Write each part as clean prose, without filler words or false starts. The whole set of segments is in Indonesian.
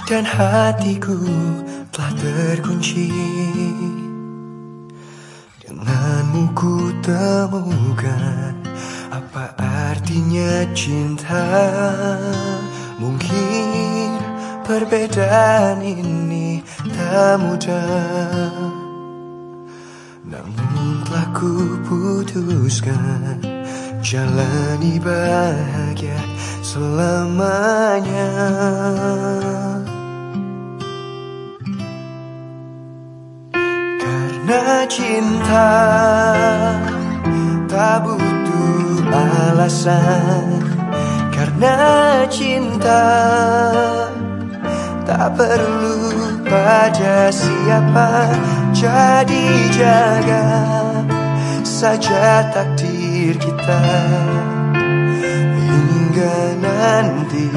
dan hatiku telah terkunci. Denganmu ku temukan apa artinya cinta. Mungkin perbedaan ini tak mudah, namun telah ku putuskan jalani bahagia selamanya. Karena cinta tak butuh alasan. Karena cinta tak perlu pada siapa. Jadi jaga saja takdir kita hingga nanti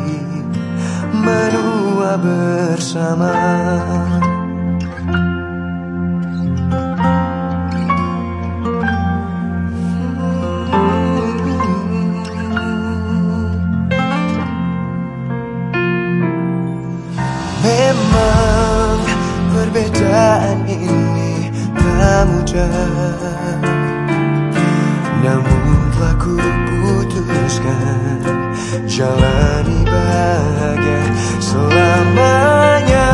menua bersama. Memang perbedaan ini tak mudah, namun telah ku putuskan jalani bahagia selamanya.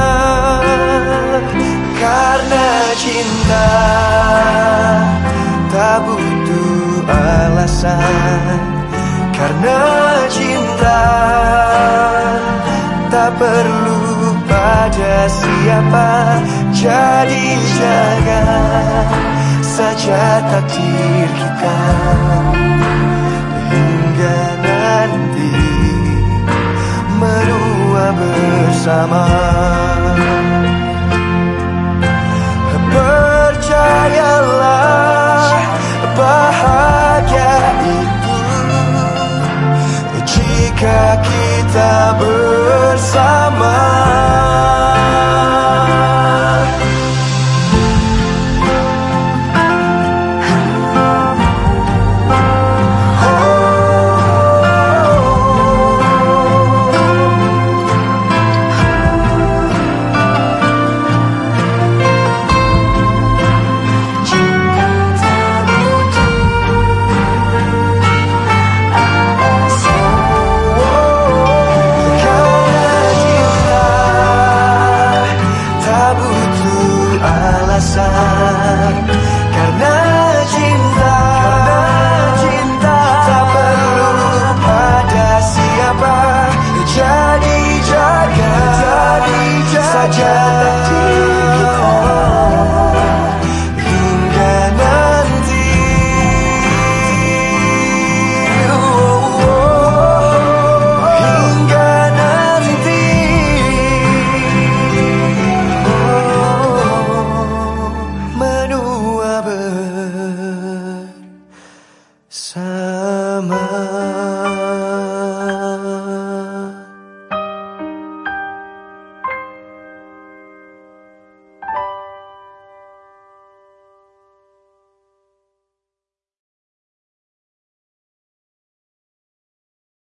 Karena cinta tak butuh alasan. Karena cinta tak perlu pada siapa. Jadi jaga saja takdir kita hingga nanti menua bersama.